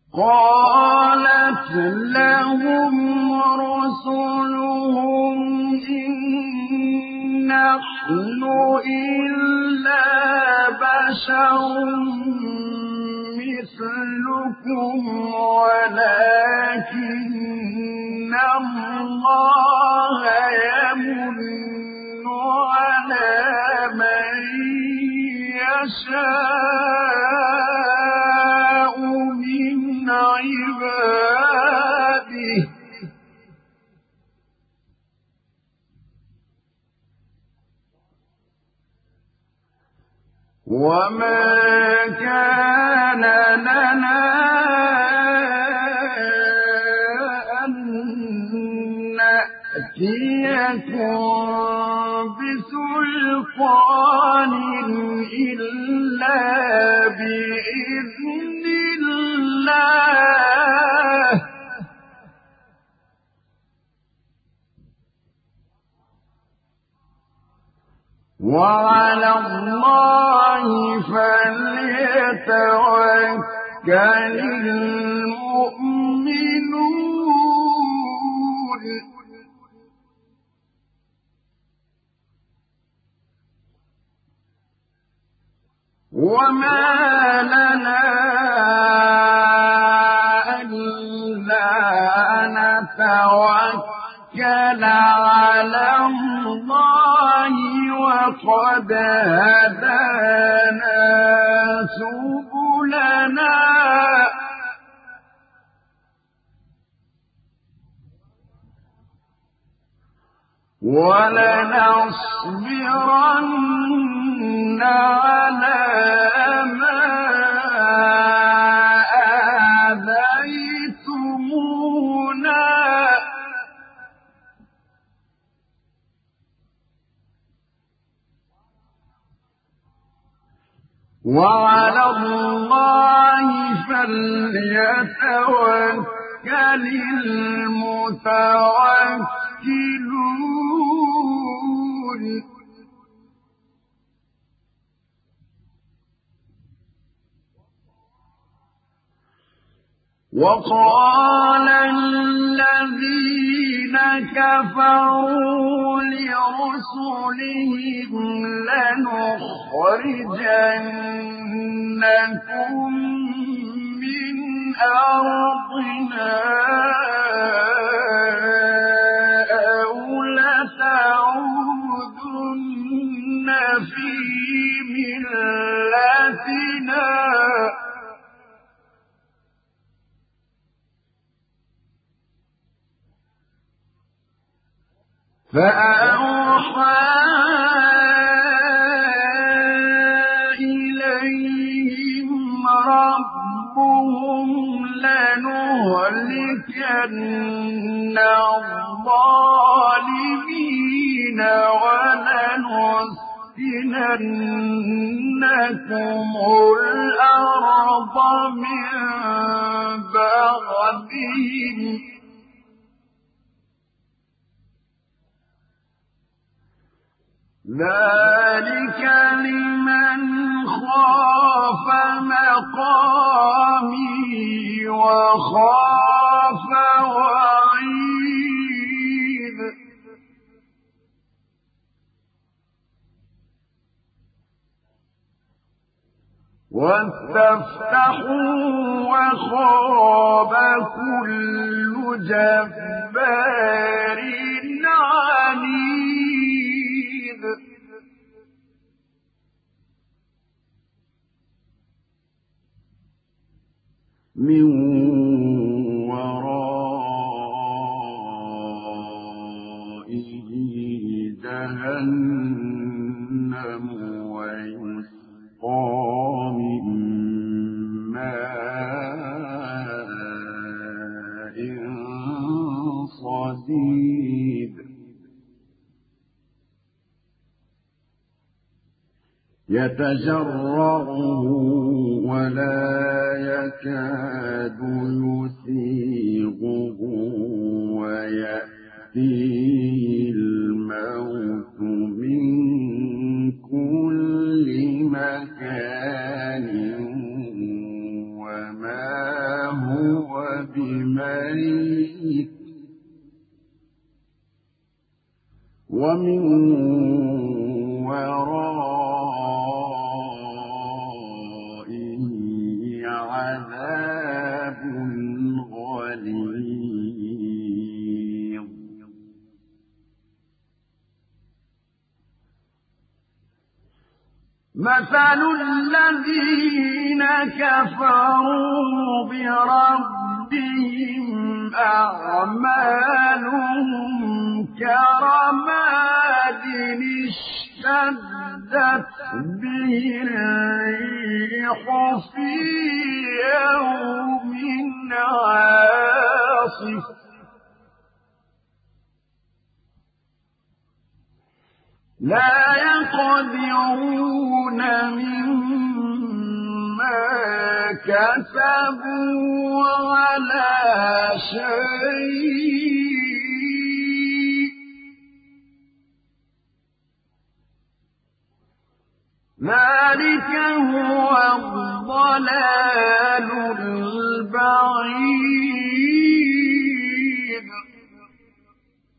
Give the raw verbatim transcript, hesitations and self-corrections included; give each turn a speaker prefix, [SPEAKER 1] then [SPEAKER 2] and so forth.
[SPEAKER 1] قالت لهم رسلهم إن نحن إلا بشر مثلكم ولكن الله يمن على من يشاء من عباده وما كان لنا أن نأتيكم بسلطان إلا بإذن الله وعلى الله فليتوكل المؤمنون وما لنا ألا نتوكل على الله وقد هدانا سبلنا ولنصبرن على ما آذيتمونا وعلى الله فليتوكل المتوكلون وقال الذين كفروا لرسلهم لنخرجنكم من أرضنا أو لتعودن في ملتنا فأوحى إليهم ربهم لنهلكن الظالمين ولنسكننكم الأرض من بعدهم ذلك لمن خاف مقامي وخاف وعيد واستفتحوا وخاب كل جبار عنيد من ورائه جهنم ويسقى من ماء صديد يتجرعه ولا يكاد يسيغه ويأتيه الموت من كل مكان وما هو ميت ومن ورائه عذاب غليظ مثل الذين كفروا بربهم أعمالهم كرماد اشتدت به الريح في يوم عاصف لا يقدرون مما كسبوا على شيء ذلك هو الضلال